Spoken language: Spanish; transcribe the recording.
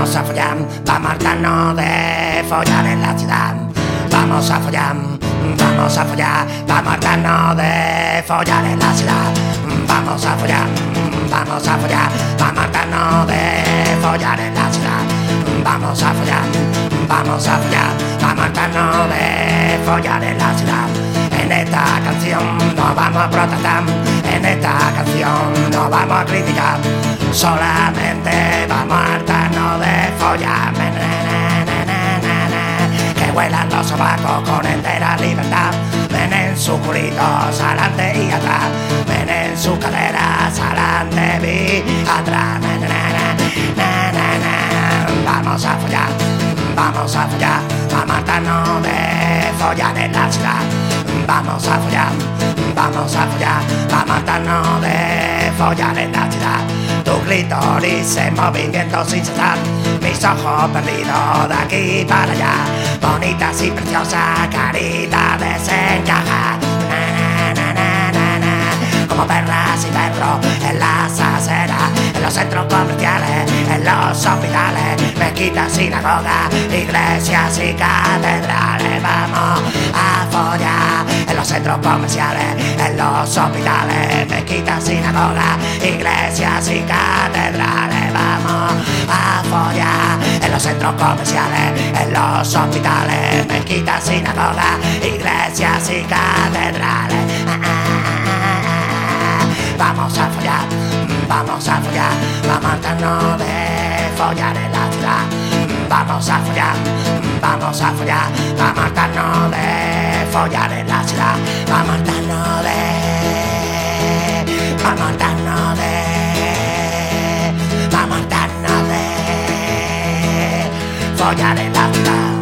Vamos a follar, vamos a hartarnos de follar en la ciudad. Vamos a follar, vamos a follar, vamos a hartarnos de follar en la ciudad. Vamos a follar, vamos a follar, vamos a hartarnos de follar en la ciudad. Vamos a follar, vamos a follar, vamos a hartarnos de follar en la ciudad. En esta canción no vamos a protestar, en esta canción no vamos a criticar, solamente vamos a hartarnos de follar. Que vuelan los sobacos con entera libertad, menen sus culitos adelante y atrás, menen sus caderas adelante y atrás. Vamos a follar, vamos a follar, vamos a hartarnos de follar en la ciudad. Vamos a follar, vamos a follar, vamos a hartarnos de follar en la ciudad. Tu clítoris en movimiento sin cesar, mis ojos perdidos de aquí para allá, bonitas y preciosas, carita desencaja. Como perras y perros en las aceras, en los centros comerciales, en los hospitales, mezquitas, sinagogas, iglesias y catedrales. Vamos a follar en los centros comerciales, en los hospitales, mezquitas, sinagogas, iglesias y catedrales. Vamos a follar en los centros comerciales, en los hospitales, mezquitas, sinagogas, iglesias y catedrales. Vamos a follar, vamos a follar, vamos a hartarnos de follar en la ciudad. Vamos a follar, vamos a follar, vamos a hartarnos de follar en la ciudad. Vamos a hartarnos de, vamos a hartarnos de, vamos a hartarnos de follar en la ciudad.